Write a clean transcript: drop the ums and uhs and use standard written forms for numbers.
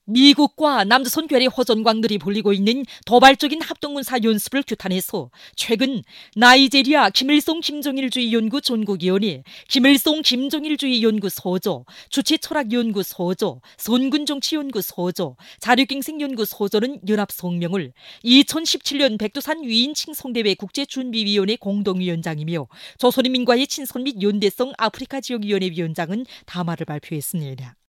미국과 남조선 괴뢰 허전광들이 벌이고 있는 도발적인 합동군사 연습을 규탄해서 최근 나이제리아 김일성 김정일주의 연구 전국위원회, 김일성 김정일주의 연구 소조, 주체철학연구 소조, 선군정치연구 소조, 자력갱생 연구 소조는 연합 성명을 2017년 백두산 위인 칭송대회 국제준비위원회 공동위원장이며 조선인민과의 친선 및 연대성 아프리카 지역위원회 위원장은 담화를 발표했습니다.